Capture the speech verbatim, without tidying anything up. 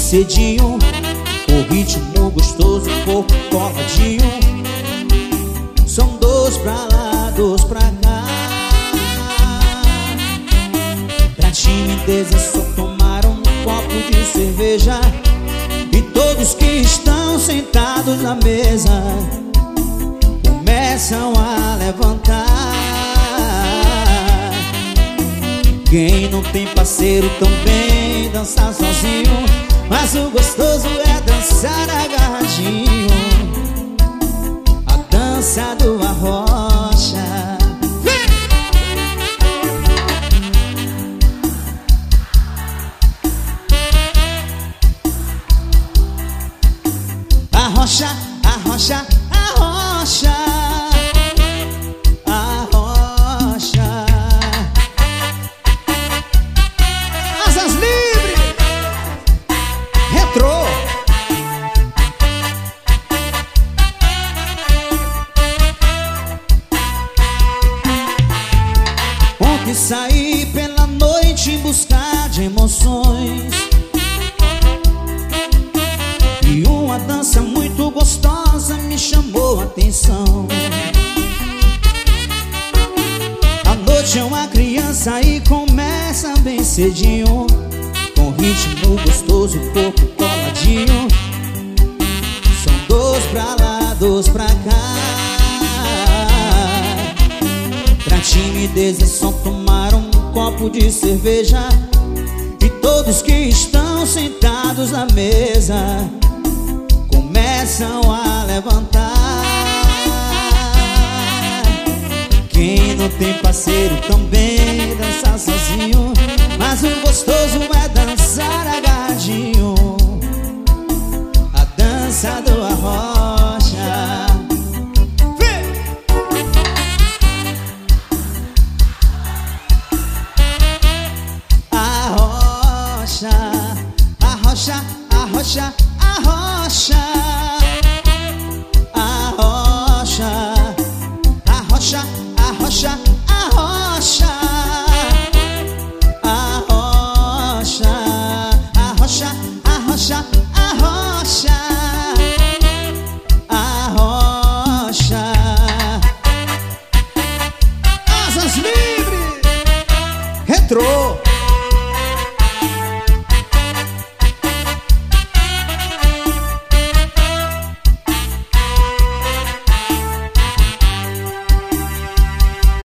cedinho, o ritmo gostoso, o corpo coladinho. São dois pra lá, dois pra cá. Pra timideza só tomaram um copo de cerveja. E todos que estão sentados na mesa começam a levantar. Quem não tem parceiro também dança sozinho, mas o gostoso é dançar agarradinho, a dança do arrocha. Arrocha, arrocha, arrocha, arrocha. Asas livres, retrô. Ontem saí pela noite em busca de emoções, e uma dança muito gostosa me chamou a atenção. A noite é uma criança e começa bem cedinho, com ritmo gostoso, corpo coladinho. São dois pra lá, dois pra cá. Pra timidez é só tomar um copo de cerveja. E todos que estão sentados na mesa começam a levantar. Quem não tem parceiro também dança sozinho, mas o gostoso é dançar agarradinho, a dança do arrocha. Arrocha, arrocha, arrocha, arrocha.